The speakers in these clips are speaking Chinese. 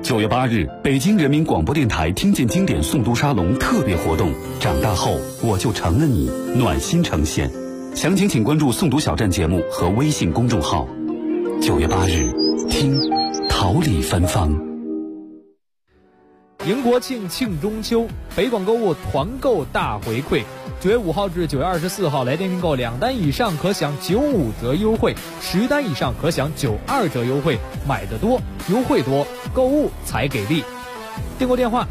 9月8日，北京人民广播电台听见经典诵读沙龙特别活动，长大后我就成了你，暖心呈现。详情请关注诵读小站节目和微信公众号。9月8日，听桃李芬芳。 迎国庆庆中秋，北广购物团购大回馈。9月5号至9月24号，来电订购2单以上可享95折优惠，10单以上可享92折优惠。买得多，优惠多，购物才给力。订购电话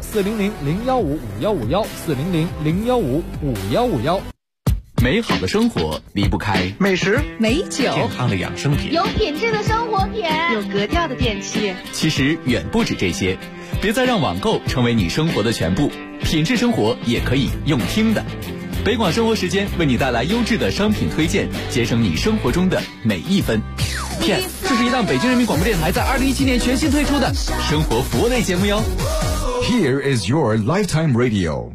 400-015-5151，400-015-5151。 美好的生活离不开美食、 美酒、 健康的养生品， 有品质的生活品， 有格调的电器。 其实远不止这些，别再让网购成为你生活的全部，品质生活也可以用听的。北广生活时间为你带来优质的商品推荐，节省你生活中的每一分。Yes， 这是一档北京人民广播电台在2017年全新推出的生活服务类节目哟。 Here is your lifetime radio。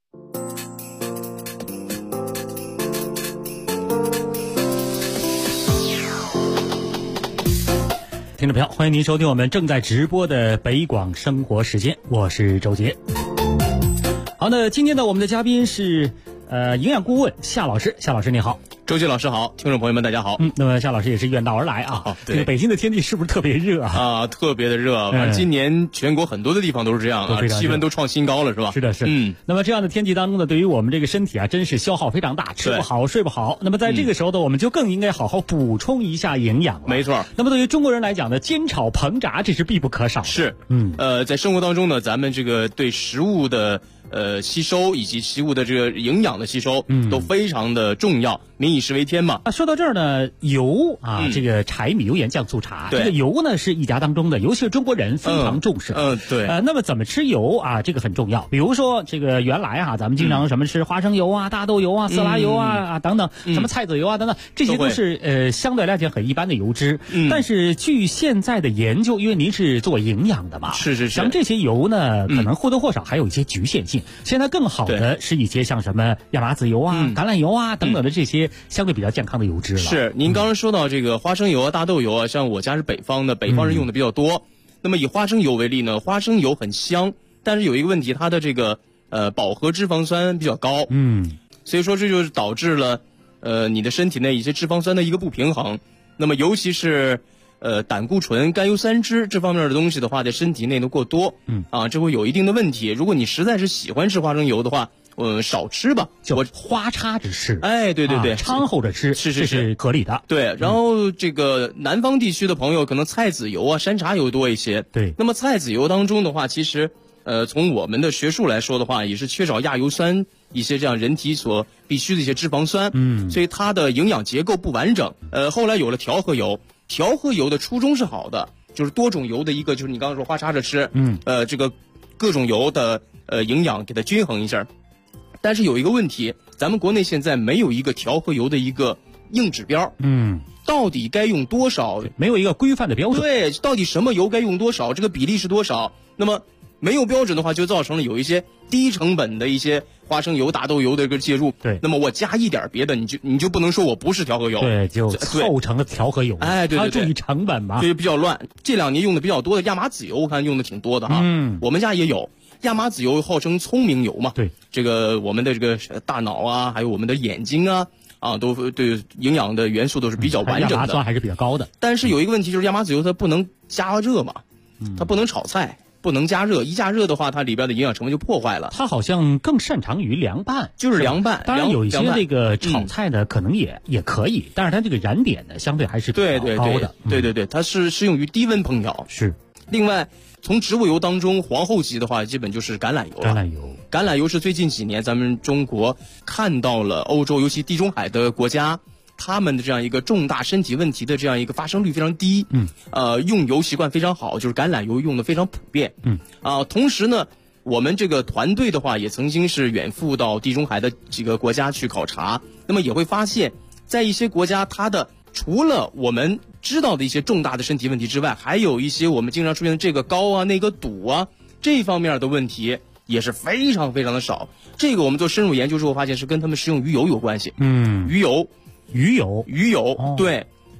听众朋友，欢迎您收听我们正在直播的北广生活时间，我是周杰。好，那今天呢，我们的嘉宾是营养顾问夏老师。夏老师你好。 周杰老师好，听众朋友们大家好。 那么夏老师也是远道而来啊。 对， 这个北京的天气是不是特别热啊？特别的热，反正今年全国很多的地方都是这样啊，气温都创新高了，是吧？ 是的，是。那么这样的天气当中呢，对于我们这个身体啊，真是消耗非常大，吃不好，睡不好。那么在这个时候呢，我们就更应该好好补充一下营养了。 没错。 那么对于中国人来讲呢，煎炒烹炸这是必不可少的。 是。在生活当中呢，咱们这个对食物的吸收以及食物的这个营养的吸收，都非常的重要。民以食为天嘛。 说到这儿呢，油啊，这个柴米油盐酱醋茶，这个油呢是一家当中的，尤其是中国人非常重视。 对。 那么怎么吃油啊？这个很重要。比如说这个原来啊，咱们经常什么吃花生油啊、大豆油啊、色拉油啊等等，什么菜籽油啊等等，这些都是相对来讲很一般的油脂。但是据现在的研究，因为您是做营养的嘛， 是。 像这些油呢，可能或多或少还有一些局限性。现在更好的是一些像什么亚麻籽油啊、橄榄油啊等等的这些相对比较健康的油脂了。 是，您刚刚说到这个花生油啊、大豆油啊，像我家是北方的，北方人用的比较多。那么以花生油为例呢，花生油很香，但是有一个问题，它的这个饱和脂肪酸比较高。所以说这就是导致了你的身体内一些脂肪酸的一个不平衡。那么尤其是胆固醇、甘油三酯这方面的东西的话，在身体内的过多，这会有一定的问题。如果你实在是喜欢吃花生油的话，少吃吧， 我花插着吃。 哎，对， 掺和着吃，这是合理的。 对，然后这个南方地区的朋友可能菜籽油啊、山茶油多一些。 对， 那么菜籽油当中的话，其实从我们的学术来说的话，也是缺少亚油酸一些这样人体所必须的一些脂肪酸。所以它的营养结构不完整。后来有了调和油。调和油的初衷是好的，就是多种油的一个，就是你刚刚说花插着吃，这个各种油的营养给它均衡一下。但是有一个问题，咱们国内现在没有一个调和油的一个硬指标，到底该用多少？ 没有一个规范的标准。 对，到底什么油该用多少？这个比例是多少？那么没有标准的话，就造成了有一些低成本的一些花生油、大豆油的一个介入。 对， 那么我加一点别的，你就不能说我不是调和油。 对，就凑成了调和油。 哎，对， 它注意成本嘛， 所以比较乱。这2年用的比较多的亚麻籽油，我看用的挺多的哈。我们家也有亚麻籽油，号称聪明油嘛。 对， 这个我们的这个大脑啊，还有我们的眼睛啊，都对营养的元素都是比较完整的。 亚麻酸还是比较高的。 但是有一个问题，就是亚麻籽油它不能加热嘛，它不能炒菜。不能加热，一加热的话，它里边的营养成分就破坏了。 它好像更擅长于凉拌， 就是凉拌。 当然有一些这个炒菜呢，可能也可以，但是它这个燃点呢，相对还是比较高的。 对，它是适用于低温烹调。 是。 另外，从植物油当中皇后级的话，基本就是橄榄油了。橄榄油是最近几年咱们中国看到了欧洲，尤其地中海的国家。他们的这样一个重大身体问题的这样一个发生率非常低，用油习惯非常好，就是橄榄油用的非常普遍，同时呢，我们这个团队的话也曾经是远赴到地中海的几个国家去考察，那么也会发现，在一些国家，它的除了我们知道的一些重大的身体问题之外，还有一些我们经常出现的这个高啊、那个堵啊这方面的问题也是非常非常的少。这个我们做深入研究之后发现是跟他们食用鱼油有关系。鱼油，对，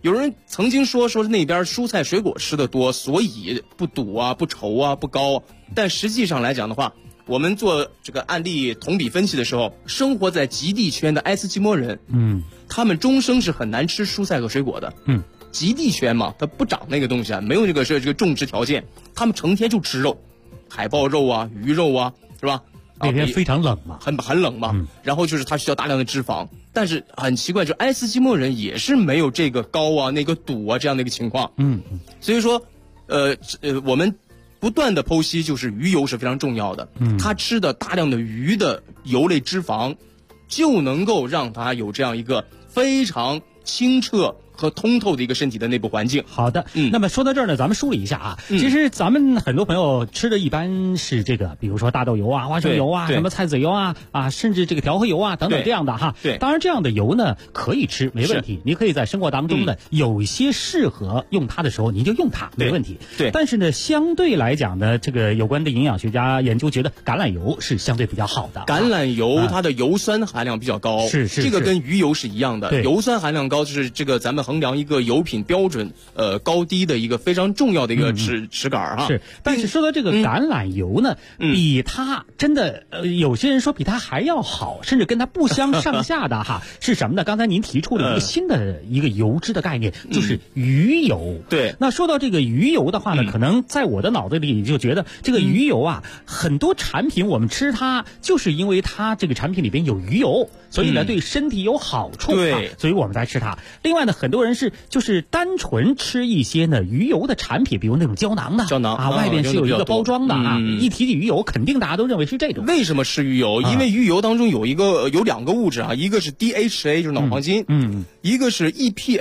有人曾经说那边蔬菜水果吃的多，所以不堵啊、不稠啊、不高。但实际上来讲的话，我们做这个案例同比分析的时候，生活在极地圈的爱斯基摩人，他们终生是很难吃蔬菜和水果的。极地圈嘛，它不长那个东西啊，没有这个种植条件，他们成天就吃肉，海豹肉啊、鱼肉啊，是吧？ 那边非常冷嘛， 很冷嘛。然后就是它需要大量的脂肪，但是很奇怪，就爱斯基摩人也是没有这个高啊、那个堵啊这样的一个情况。所以说，我们不断的剖析，就是鱼油是非常重要的。他吃的大量的鱼的油类脂肪，就能够让他有这样一个非常清澈和通透的一个身体的内部环境。 好的，那么说到这儿呢，咱们梳理一下啊。其实咱们很多朋友吃的一般是这个，比如说大豆油啊、花生油啊、什么菜籽油啊，甚至这个调和油啊等等这样的哈。 对， 当然这样的油呢可以吃，没问题。你可以在生活当中呢，有一些适合用它的时候，您就用它，没问题。 对。 但是呢，相对来讲呢，这个有关的营养学家研究觉得橄榄油是相对比较好的。 橄榄油它的油酸含量比较高， 是这个跟鱼油是一样的。油酸含量高就是这个咱们衡量一个油品标准高低的一个非常重要的一个尺杆哈。 是，但是说到这个橄榄油呢，比它真的有些人说比它还要好，甚至跟它不相上下的哈，是什么呢？刚才您提出了一个新的一个油脂的概念，就是鱼油。 对， 那说到这个鱼油的话呢，可能在我的脑子里就觉得这个鱼油啊，很多产品我们吃它就是因为它这个产品里边有鱼油，所以呢对身体有好处， 对， 所以我们才吃它。另外呢，很多人就是单纯吃一些呢鱼油的产品，比如那种胶囊的外边是有一个包装的一提起鱼油，肯定大家都认为是这种。 为什么吃鱼油？因为鱼油当中有两个物质啊，一个是 DHA 就是脑黄金，一个是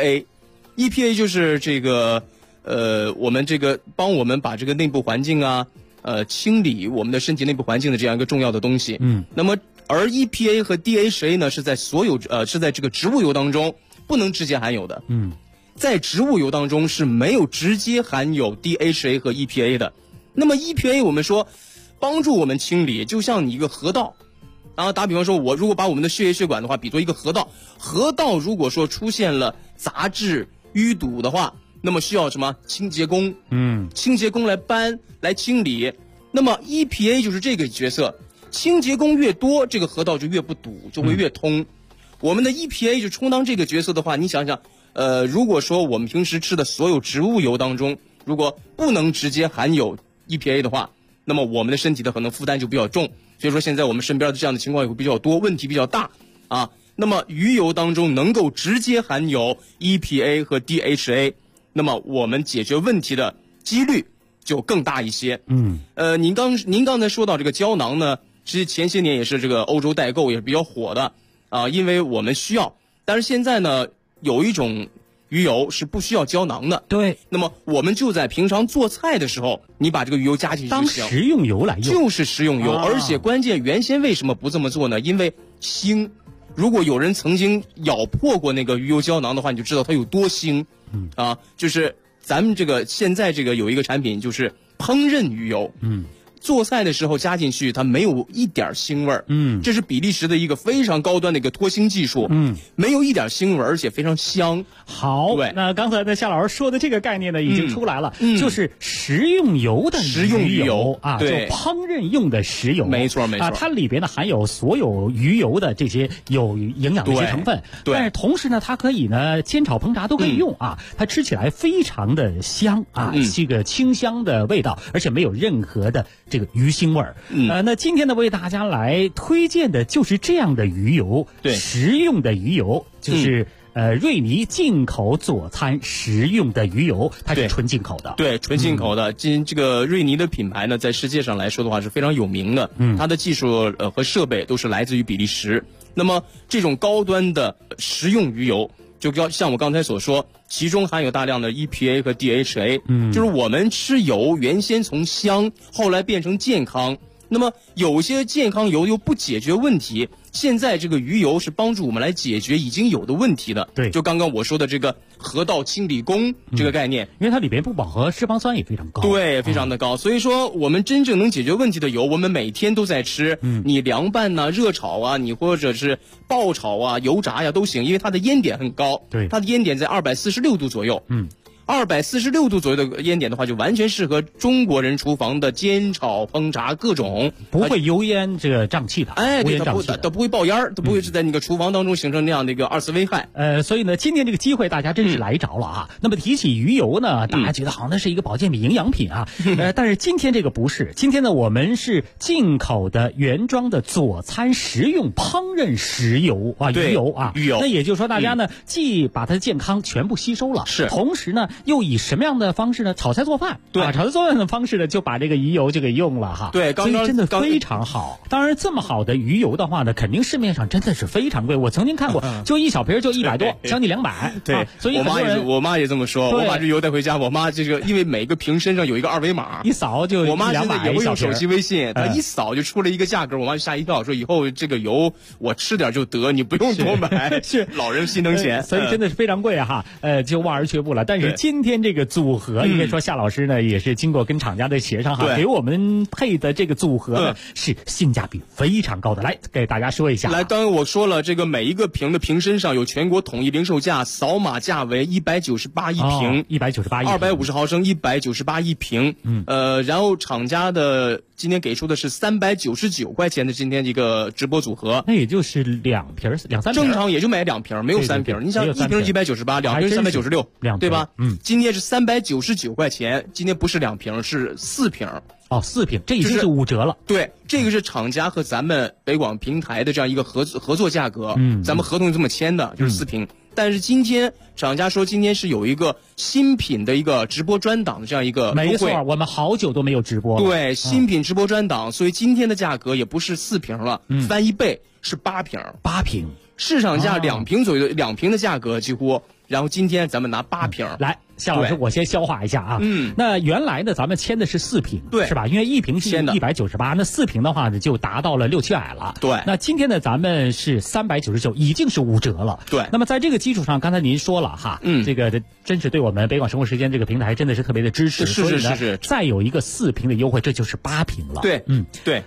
EPA 就是这个我们这个帮我们把这个内部环境啊清理我们的身体内部环境的这样一个重要的东西。那么而 EPA 和 DHA 呢是在是在这个植物油当中不能直接含有的。在植物油当中是没有直接含有 DHA 和 EPA 的。那么 EPA 我们说帮助我们清理，就像你一个河道啊，打比方说我如果把我们的血液血管的话比作一个河道，河道如果说出现了杂质淤堵的话，那么需要什么清洁工？清洁工来清理。那么 EPA 就是这个角色，清洁工越多，这个河道就越不堵，就会越通。我们的 EPA 就充当这个角色的话，你想想，如果说我们平时吃的所有植物油当中，如果不能直接含有 EPA 的话，那么我们的身体的可能负担就比较重。所以说现在我们身边的这样的情况也会比较多，问题比较大啊。那么鱼油当中能够直接含有 EPA 和 DHA， 那么我们解决问题的几率就更大一些。您刚才说到这个胶囊呢，其实前些年也是这个欧洲代购也是比较火的啊，因为我们需要。但是现在呢，有一种鱼油是不需要胶囊的。 对， 那么我们就在平常做菜的时候，你把这个鱼油加进去当食用油来用， 就是食用油。而且关键原先为什么不这么做呢？因为腥。如果有人曾经咬破过那个鱼油胶囊的话，你就知道它有多腥。就是咱们现在有一个产品就是烹饪鱼油。做菜的时候加进去，它没有一点腥味儿。这是比利时的一个非常高端的一个脱腥技术。没有一点腥味儿，而且非常香。 好，那刚才夏老师说的这个概念呢，已经出来了，就是食用油的鱼油啊，就烹饪用的食油。 没错啊， 它里边呢含有所有鱼油的这些有营养的一些成分。 对， 但是同时呢，它可以呢煎炒烹炸都可以用啊，它吃起来非常的香啊，这个清香的味道，而且没有任何的这个鱼腥味儿。那今天呢为大家来推荐的就是这样的鱼油，食用的鱼油，就是瑞尼进口佐餐食用的鱼油，它是纯进口的。 对，纯进口的。这个瑞尼的品牌呢，在世界上来说的话是非常有名的。它的技术和设备都是来自于比利时。那么这种高端的食用鱼油，就像我刚才所说，其中含有大量的 EPA 和 DHA。就是我们吃油原先从香，后来变成健康。那么有些健康油又不解决问题， 现在这个鱼油是帮助我们来解决已经有的问题的。 对， 就刚刚我说的这个河道清理工这个概念， 因为它里边不饱和脂肪酸也非常高， 对，非常的高。所以说我们真正能解决问题的油，我们每天都在吃。你凉拌呐、热炒啊，你或者是爆炒啊、油炸呀都行，因为它的烟点很高。 对， 它的烟点在246度左右。246度左右的烟点的话，就完全适合中国人厨房的煎炒烹炸各种， 不会油烟这个胀气的， 哎，对，它不会爆烟儿，它不会是在那个厨房当中形成那样的一个二次危害。 所以呢，今天这个机会大家真是来着了啊。那么提起鱼油呢，大家觉得好像那是一个保健品、营养品啊，但是今天这个不是，今天呢我们是进口的原装的佐餐食用烹饪食油啊，鱼油啊， 鱼油。 那也就是说，大家呢既把它的健康全部吸收了， 是， 同时呢又以什么样的方式呢？炒菜做饭， 对， 炒菜做饭的方式呢，就把这个鱼油就给用了哈。 对， 所以真的非常好。当然，这么好的鱼油的话呢，肯定市面上真的是非常贵。我曾经看过，就一小瓶就100多，将近200。 对， 所以我妈也这么说。我把这油带回家，我妈这个因为每个瓶身上有一个二维码， 一扫就我妈现在也会用手机微信，她一扫就出了一个价格，我妈就吓一跳，说以后这个油我吃点就得，你不用多买。 是老人心疼钱， 所以真的是非常贵哈。就望而却步了。但是今天这个组合，应该说夏老师呢也是经过跟厂家的协商哈，给我们配的这个组合呢是性价比非常高的。来给大家说一下。 来，刚刚我说了，这个每一个瓶的瓶身上有全国统一零售价，扫码价为198一瓶 ，198一瓶 ，250毫升198一瓶。然后厂家的今天给出的是399块钱的今天这个直播组合， 那也就是2瓶2-3瓶， 正常也就买2瓶，没有3瓶。你想一瓶198，2瓶396，对吧？今天是399块钱，今天不是2瓶，是4瓶。 哦，4瓶，这已经是5折了。 对，这个是厂家和咱们北广平台的这样一个合作价格。咱们合同这么签的，就是4瓶。但是今天厂家说今天是有一个新品的一个直播专档的这样一个优惠。 没错，我们好久都没有直播了。 对，新品直播专档，所以今天的价格也不是4瓶了，翻1倍是8瓶。 8瓶， 市场价2瓶左右的2瓶的价格几乎。然后今天咱们拿8瓶来，夏老师，我先消化一下啊。那原来呢，咱们签的是4瓶， 对， 是吧？因为1瓶是198，那4瓶的话呢，就达到了600-700了。 对。 那今天呢，咱们是399，已经是5折了。 对。 那么在这个基础上，刚才您说了哈，这个真是对我们北广生活时间这个平台真的是特别的支持。 是。 再有一个4瓶的优惠，这就是8瓶了。 对，对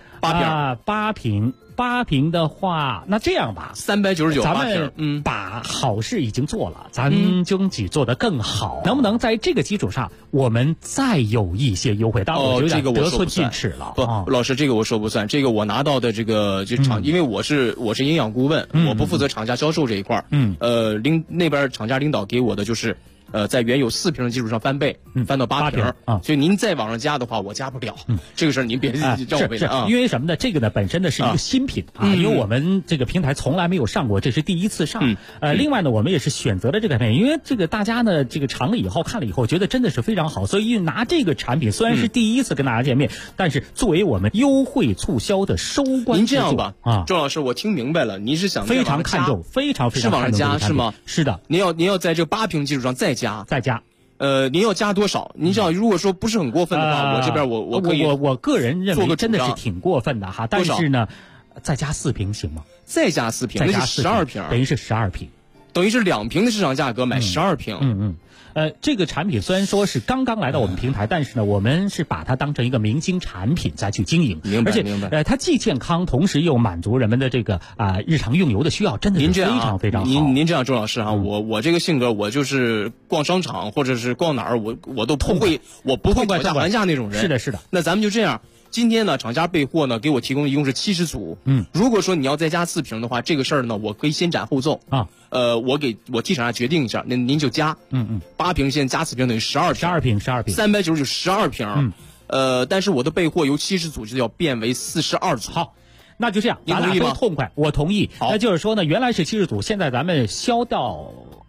，8瓶。 8瓶的话，那这样吧 ，399， 咱们把好事已经做了，咱争取做得更好，能不能在这个基础上，我们再有一些优惠？当然，我有点得寸进尺了。 不，老师，这个我说不算，这个我拿到的这个就厂，因为我是营养顾问，我不负责厂家销售这一块那边厂家领导给我的就是。在原有4瓶的基础上翻倍，翻到8瓶啊！所以您再往上加的话，我加不了。这个事儿您别让我为难啊！ 因为什么呢？这个呢本身呢是一个新品啊，因为我们这个平台从来没有上过，这是第一次上。另外呢，我们也是选择了这个产品，因为这个大家呢这个尝了以后看了以后，觉得真的是非常好，所以拿这个产品虽然是第一次跟大家见面，但是作为我们优惠促销的收官。 您这样吧啊，周老师，我听明白了，您是想非常看重，非常是往上加是吗？ 是的， 您要在这8瓶基础上再加。您要加多少？您这样如果说不是很过分的话，我这边我可以。 我个人认为真的是挺过分的哈，但是呢，再加4瓶行吗？ 再加4瓶，那是12瓶， 等于是12瓶， 等于是2瓶的市场价格买12瓶。 这个产品虽然说是刚刚来到我们平台，但是呢，我们是把它当成一个明星产品再去经营， 明白， 而且它既健康，同时又满足人们的这个日常用油的需要，真的是非常非常好。 您这样，周老师啊，我这个性格，我就是逛商场或者是逛哪儿，我都不会，我不会讨价还价那种人。 是的。 那咱们就这样。今天呢，厂家备货呢，给我提供一共是70组。如果说你要再加4瓶的话，这个事儿呢，我可以先斩后奏啊。我替厂家决定一下，您就加。8瓶现在加4瓶等于12瓶，399 12瓶。但是我的备货由70组就要变为42组。 好，那就这样，咱俩都痛快，我同意。那就是说呢，原来是70组，现在咱们销到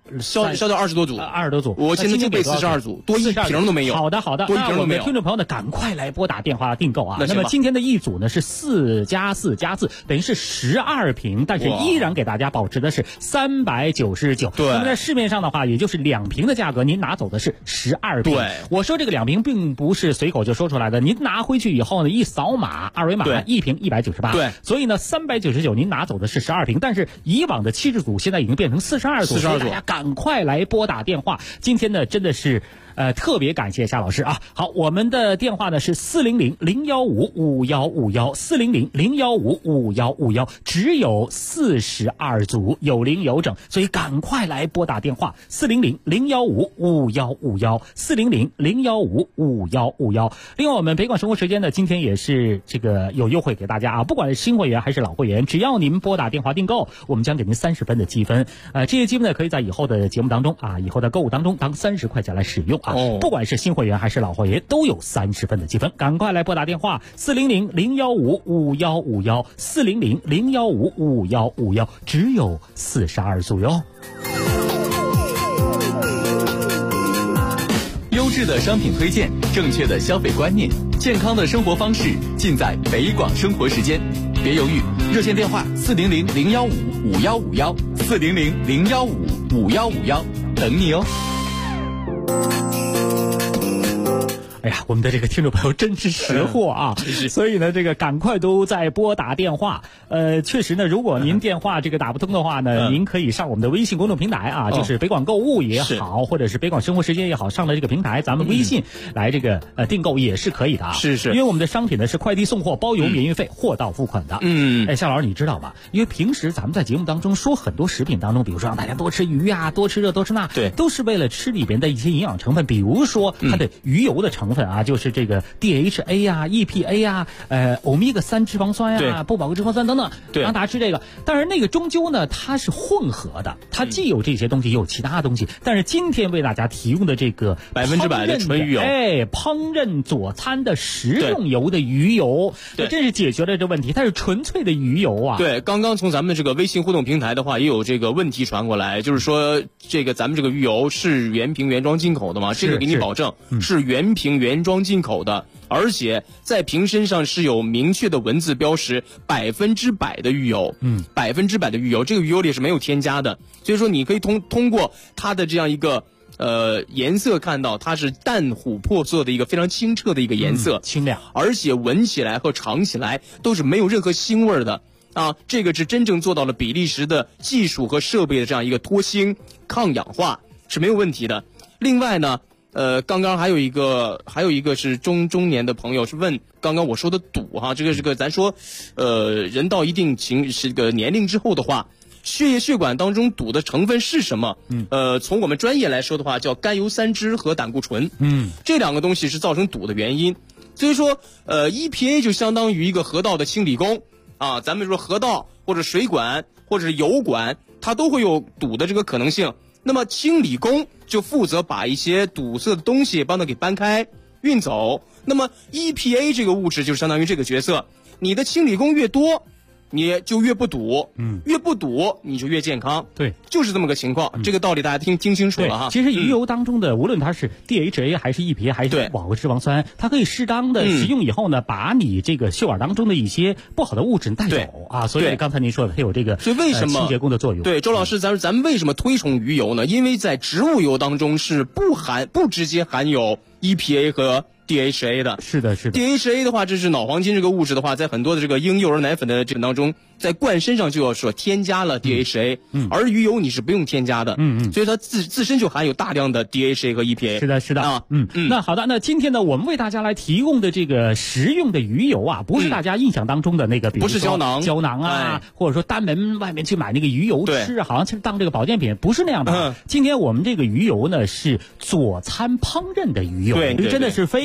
销掉20多组 ，20多组。 我现在就备42组，多一瓶都没有。 好的，多一瓶都没有。听众朋友呢，赶快来拨打电话订购啊！那么今天的一组呢是4+4+4，等于是12瓶，但是依然给大家保持的是399。 对。 那么在市面上的话，也就是2瓶的价格，您拿走的是12瓶。 对。 我说这个2瓶并不是随口就说出来的，您拿回去以后呢，一扫码2维码，1瓶198。 对。 所以呢，399您拿走的是12瓶，但是以往的70组现在已经变成42组，所以大家赶快来拨打电话。今天呢，真的是特别感谢夏老师啊！好，我们的电话呢是400-015-5151，400-015-5151，只有42组，有零有整，所以赶快来拨打电话400-015-5151，400-015-5151。另外，我们北广生活时间呢，今天也是这个有优惠给大家啊，不管是新会员还是老会员，只要您拨打电话订购，我们将给您30分的积分。这些积分呢，可以在以后的节目当中啊，以后的购物当中当30块钱来使用。不管是新会员还是老会员，都有30分的积分。赶快来拨打电话400-015-5151，400-015-5151，只有42组哟。 优质的商品推荐，正确的消费观念，健康的生活方式，尽在北广生活时间。别犹豫，热线电话400-015-5151，400-015-5151，等你哦。 哎呀，我们的这个听众朋友真是识货啊！所以呢，这个赶快都在拨打电话。确实呢，如果您电话这个打不通的话呢，您可以上我们的微信公众平台啊，就是北广购物也好，或者是北广生活时间也好，上了这个平台，咱们微信来这个订购也是可以的啊。 是， 因为我们的商品呢是快递送货包邮免运费，货到付款的。夏老师你知道吧？因为平时咱们在节目当中说很多食品当中，比如说让大家多吃鱼啊，多吃这多吃那， 对， 都是为了吃里边的一些营养成分，比如说它的鱼油的成分啊，就是这个 DHA 啊、EPA 啊、欧米伽3脂肪酸呀、不饱和脂肪酸等等，让大家吃这个。但是那个终究呢，它是混合的，它既有这些东西，也有其他东西。但是今天为大家提供的这个 100%的纯鱼油， 烹饪佐餐的食用油的鱼油，这真是解决了这问题。它是纯粹的鱼油啊。 对，刚刚从咱们这个微信互动平台的话，也有这个问题传过来，就是说这个咱们这个鱼油是原瓶原装进口的吗？这个给你保证是原瓶原装进口的，而且在瓶身上是有明确的文字标识，100%的鱼油，100%的鱼油，这个鱼油里是没有添加的，所以说你可以通过它的这样一个颜色看到它是淡琥珀色的一个非常清澈的一个颜色， 清亮， 而且闻起来和尝起来都是没有任何腥味的啊，这个是真正做到了比利时的技术和设备的这样一个脱腥抗氧化是没有问题的。另外呢，刚刚还有一个是中年的朋友是问刚刚我说的赌哈，这个咱说，人到一定这个年龄之后的话，血液血管当中赌的成分是什么？从我们专业来说的话，叫甘油三酯和胆固醇。这两个东西是造成赌的原因。所以说，EPA 就相当于一个河道的清理工啊，咱们说河道或者水管或者是油管，它都会有堵的这个可能性。那么清理工就负责把一些堵塞的东西帮它给搬开运走。那么 EPA 这个物质就相当于这个角色，你的清理工越多，你就越不堵，越不堵你就越健康， 对， 就是这么个情况。这个道理大家听清楚了哈。 其实鱼油当中的，无论它是 DHA 还是 EPA 还是饱和脂肪酸，它可以适当的食用以后呢，把你这个血管当中的一些不好的物质带走啊。所以刚才您说的，它有这个所以为什么清洁工的作用？ 对，周老师，咱们为什么推崇鱼油呢？因为在植物油当中是不直接含有 EPA 和DHA 的。 是的 DHA 的话，这是脑黄金这个物质的话，在很多的这个婴幼儿奶粉的这个当中，在灌身上就要说添加了 DHA，而鱼油你是不用添加的，所以它自身就含有大量的 DHA 和 EPA。 是的啊，那好的，那今天呢，我们为大家来提供的这个食用的鱼油啊，不是大家印象当中的那个，比如说不是胶囊啊，或者说单门外面去买那个鱼油吃，好像是当这个保健品，不是那样的。今天我们这个鱼油呢是佐餐烹饪的鱼油， 对， 真的是非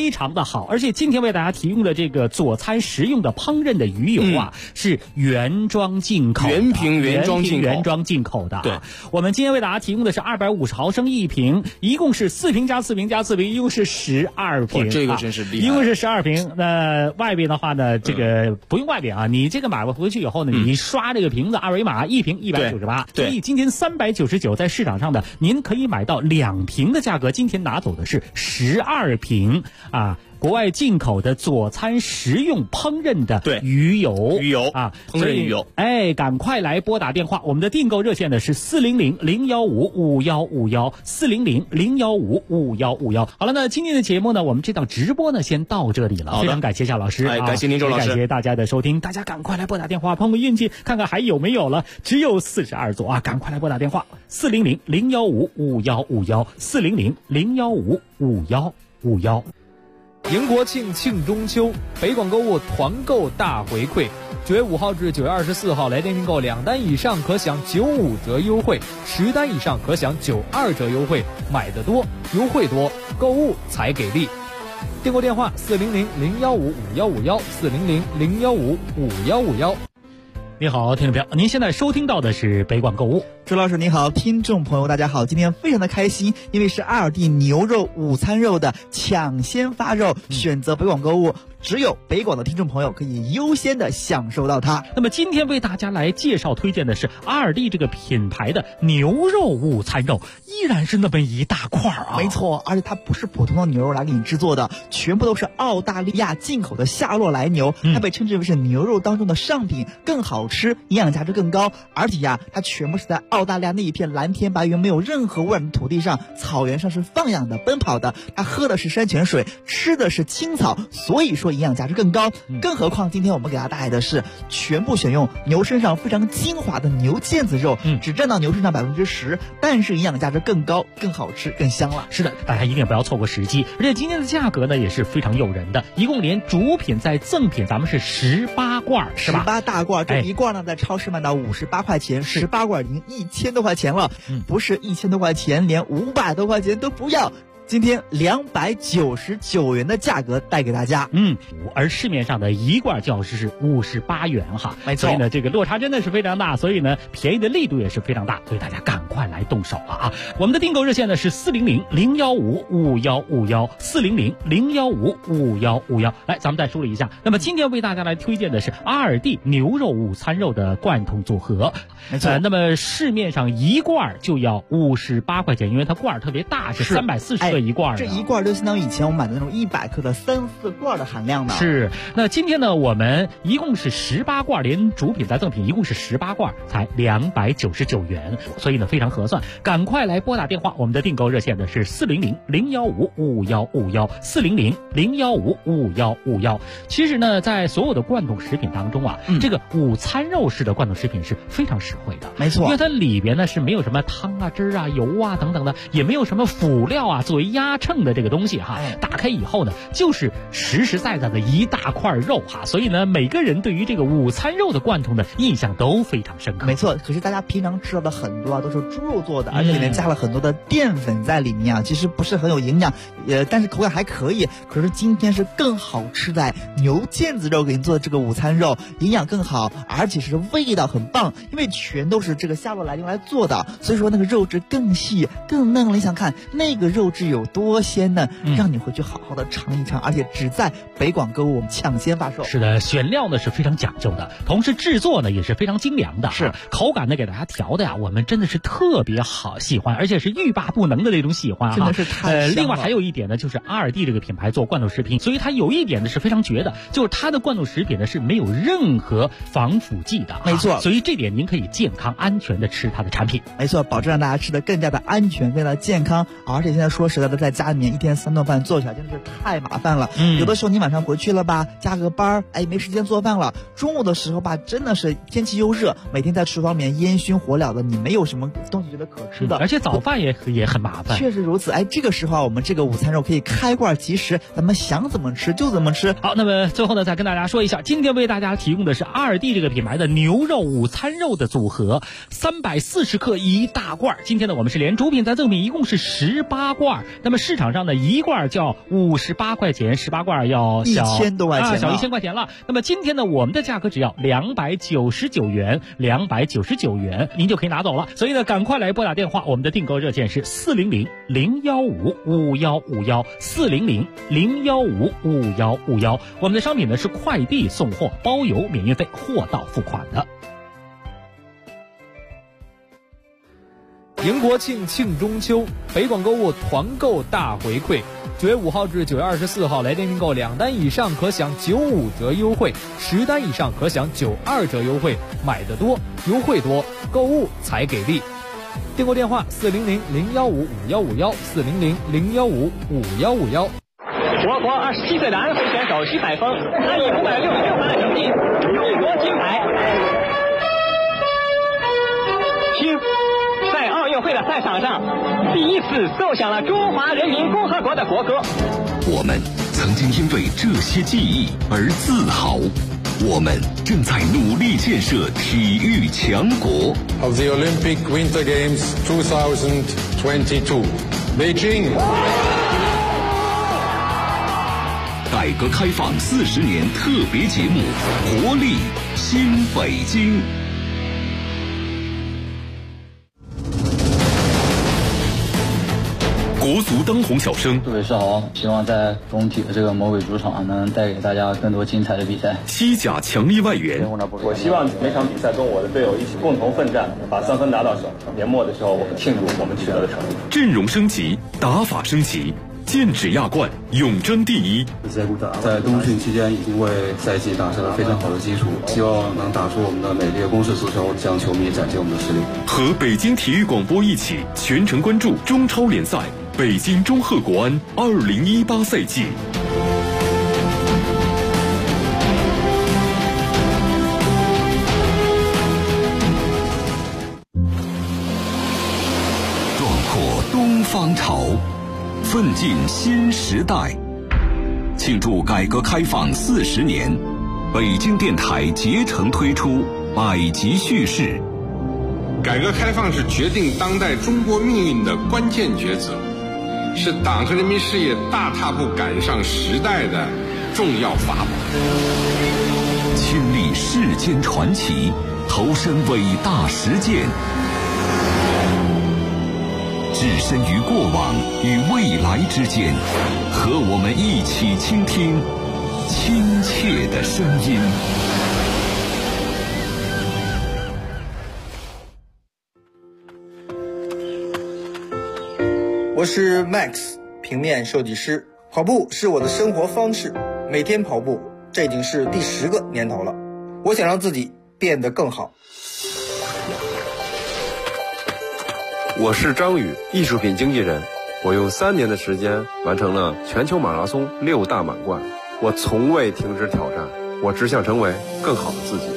非常的好。而且今天为大家提供的这个佐餐食用的烹饪的鱼油啊，是原装进口的，原装进口的。 对， 我们今天为大家提供的是250毫升1瓶，一共是4瓶加4瓶加4瓶，一共是12瓶。 这个真是厉害， 一共是12瓶。那外边的话呢，这个不用外边啊，你这个买回去以后呢，你刷这个瓶子二维码，一瓶198。所以今天399在市场上的，您可以买到2瓶的价格，今天拿走的是12瓶啊。国外进口的佐餐食用烹饪的鱼油啊， 烹饪鱼油， 赶快来拨打电话，我们的订购热线呢是400-015-5151，400-015-5151。好了，那今天的节目呢，我们这档直播呢先到这里了，非常感谢夏老师， 感谢您周老师， 感谢大家的收听，大家赶快来拨打电话碰个运气，看看还有没有了，只有42座啊，赶快来拨打电话400-015-5151，400-015-5151。 迎国庆，庆中秋，北广购物团购大回馈，9月5号至9月24号来电订购2单以上可享95折优惠，10单以上可享92折优惠，买得多，优惠多，购物才给力。订购电话400-015-5151，400-015-5151。 你好，听众朋友，您现在收听到的是北广购物。 周老师你好，听众朋友大家好，今天非常的开心，因为是阿尔蒂牛肉午餐肉的抢先发肉，选择北广购物，只有北广的听众朋友可以优先的享受到它。 那么今天为大家来介绍推荐的是阿尔蒂这个品牌的牛肉午餐肉，依然是那么一大块啊。 没错，而且它不是普通的牛肉来给你制作的，全部都是澳大利亚进口的夏洛莱牛，它被称之为是牛肉当中的上品，更好吃，营养价值更高，而且呀，它全部是在澳大利亚那一片蓝天白云没有任何污染的土地上，草原上是放养的奔跑的，它喝的是山泉水，吃的是青草，所以说营养价值更高。更何况今天我们给大家带来的是全部选用牛身上非常精华的牛腱子肉，只占到牛身上10%，但是营养价值更高，更好吃，更香了。 是的，大家一定不要错过时机。而且今天的价格呢也是非常诱人的，一共连主品在赠品咱们是18罐，是吧 ？18大罐，这一罐呢在超市卖到58块钱，18罐已经1000多块钱了，不是1000多块钱，连500多块钱都不要。今天299元的价格带给大家， 而市面上的一罐就要是58元哈， 没错。 所以呢，这个落差真的是非常大，所以呢，便宜的力度也是非常大，所以大家赶快来动手了啊！我们的订购热线呢是400-015-5151，400-015-5151。来，咱们再梳理一下。那么今天为大家来推荐的是阿尔蒂牛肉午餐肉的罐头组合， 没错。 那么市面上一罐就要58块钱，因为它罐特别大，是340克。一罐， 这一罐就相当于以前我们买的那种100克的3、4罐的含量呢。 是，那今天呢，我们一共是18罐，连主品再赠品一共是18罐，才299元，所以呢非常合算。赶快来拨打电话，我们的订购热线呢是400-015-5151，400-015-5151。其实呢，在所有的罐头食品当中啊，这个午餐肉式的罐头食品是非常实惠的， 没错， 因为它里边呢是没有什么汤啊、汁啊、油啊等等的，也没有什么辅料啊作为压秤的这个东西哈，打开以后呢，就是实实在在的一大块肉哈，所以呢，每个人对于这个午餐肉的罐头的印象都非常深刻。 没错，可是大家平常吃到的很多啊，都是猪肉做的，而且里面加了很多的淀粉在里面啊，其实不是很有营养，但是口感还可以。可是今天是更好吃的牛腱子肉给你做的这个午餐肉，营养更好，而且是味道很棒，因为全都是这个夏洛莱牛来做的，所以说那个肉质更细更嫩了。你想看那个肉质有多鲜嫩，让你回去好好的尝一尝，而且只在北广购物我们抢先发售。 是的，选料呢是非常讲究的，同时制作呢也是非常精良的， 是口感呢给大家调的呀，我们真的是特别好喜欢，而且是欲罢不能的那种喜欢， 真的是太香了。 另外还有一点呢，就是阿尔蒂这个品牌做罐头食品，所以它有一点呢是非常绝的，就是它的罐头食品呢是没有任何防腐剂的， 没错， 所以这点您可以健康安全的吃它的产品， 没错，保证让大家吃的更加的安全，更加的健康。而且现在说实在的，在家里面一天3顿饭做起来真的是太麻烦了，有的时候你晚上回去了吧，加个班没时间做饭了，中午的时候吧，真的是天气又热，每天在厨房里面烟熏火燎的，你没有什么东西觉得可吃的， 而且早饭也很麻烦。 确实如此，这个时候我们这个午餐肉可以开罐即食，咱们想怎么吃就怎么吃。 好，那么最后呢，再跟大家说一下，今天为大家提供的是阿尔蒂这个品牌的牛肉午餐肉的组合，340克一大罐。今天呢，我们是连主品再赠品，一共是18罐， 那么市场上呢一罐叫58块钱，18罐要小 1000多块钱小1000块钱了。那么今天呢我们的价格只要299元，299元您就可以拿走了。所以呢赶快来拨打电话，我们的订购热线是400-015-5151，400-015-5151。我们的商品呢是快递送货，包邮免运费，货到付款的。 迎国庆庆中秋，北广购物团购大回馈，9月5号至9月24号来电订购2单以上可享95折优惠，10单以上可享92折优惠，买得多优惠多，购物才给力。订购电话400-015-5151，400-015-5151。 我国27岁的安徽选手徐海峰，他以566分的成绩勇夺金牌。在奥运会的赛场上，第一次奏响了中华人民共和国的国歌。 我们曾经因为这些记忆而自豪，我们正在努力建设体育强国。 Of the Olympic Winter Games 2022, Beijing。 改革开放40年特别节目，活力新北京。国足当红小生， 各位是好，希望在中体的这个魔鬼主场能带给大家更多精彩的比赛。 西甲强力外援， 我希望每场比赛跟我的队友一起共同奋战，把3分拿到手。年末的时候，我们庆祝我们取得的成绩。 阵容升级，打法升级，剑指亚冠，永争第一。 在冬训期间已经为赛季打下了非常好的基础，希望能打出我们的美丽的攻势足球，向球迷展现我们的实力。 和北京体育广播一起全程关注中超联赛北京中赫国安2018赛季。壮阔东方潮，奋进新时代。庆祝改革开放40年，北京电台竭诚推出百集叙事。 改革开放是决定当代中国命运的关键抉择，是党和人民事业大踏步赶上时代的重要法宝。 亲历世间传奇，投身伟大实践，置身于过往与未来之间，和我们一起倾听亲切的声音。 我是 Max， 平面设计师。跑步是我的生活方式，每天跑步，这已经是第10个年头了。我想让自己变得更好。 我是张宇，艺术品经纪人。我用3年的时间完成了全球马拉松6大满贯。我从未停止挑战，我只想成为更好的自己。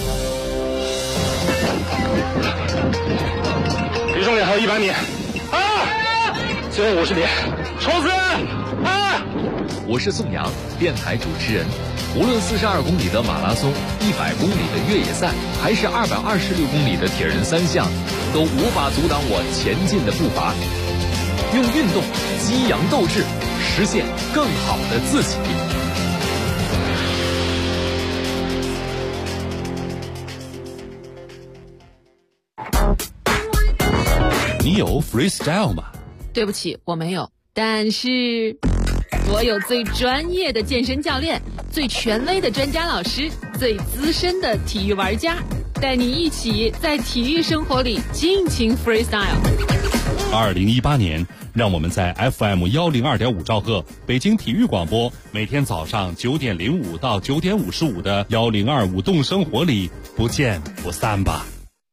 离终点还有100米。最后50米，冲刺！ 我是宋阳，电台主持人。无论42公里的马拉松、100公里的越野赛，还是226公里的铁人3项，都无法阻挡我前进的步伐。用运动激扬斗志，实现更好的自己。 你有 freestyle 吗？ 对不起，我没有。但是我有最专业的健身教练，最权威的专家老师，最资深的体育玩家，带你一起在体育生活里尽情 freestyle。 2018年，让我们在 FM102.5兆赫北京体育广播，每天早上9点05到9点55的102舞动生活里不见不散吧。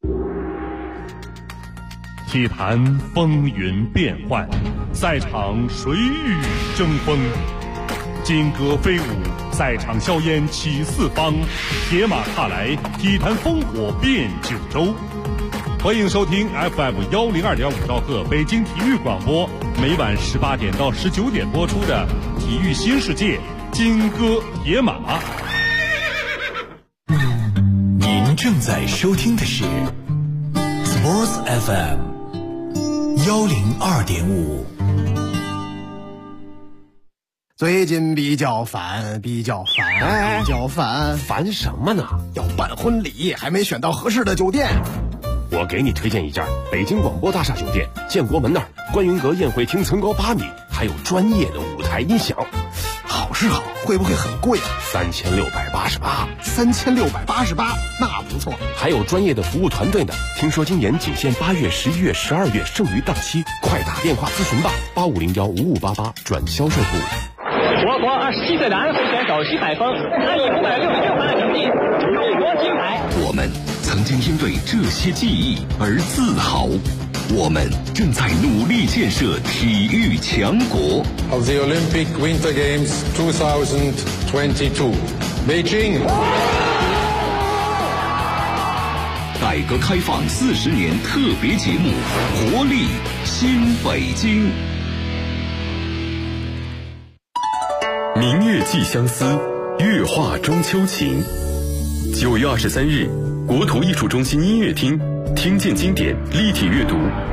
体坛风云变幻，赛场谁与争锋？金戈飞舞，赛场硝烟起四方，铁马踏来，体坛烽火遍九州。欢迎收听 FM102.5兆赫北京体育广播，每晚18点到19点播出的《体育新世界》金戈铁马。 您正在收听的是 Sports FM102.5。 最近比较烦， 烦什么呢？ 要办婚礼，还没选到合适的酒店。 我给你推荐一家北京广播大厦酒店，建国门那儿，观云阁宴会厅层高8米，还有专业的舞台音响。 好是好，会不会很贵啊 ？3688。 3688，那不错。 还有专业的服务团队呢。听说今年仅限8月、11月、12月剩余档期，快打电话咨询吧，85015588转销售部。 我国27岁的安徽选手徐海峰，他以566分的成绩荣获金牌。 我们曾经因为这些记忆而自豪，我们正在努力建设体育强国。 Of the Olympic Winter Games 2022, Beijing。 改革开放40年特别节目，活力新北京。明月寄相思，月画中秋情。9月23日，国图艺术中心音乐厅，听见经典立体阅读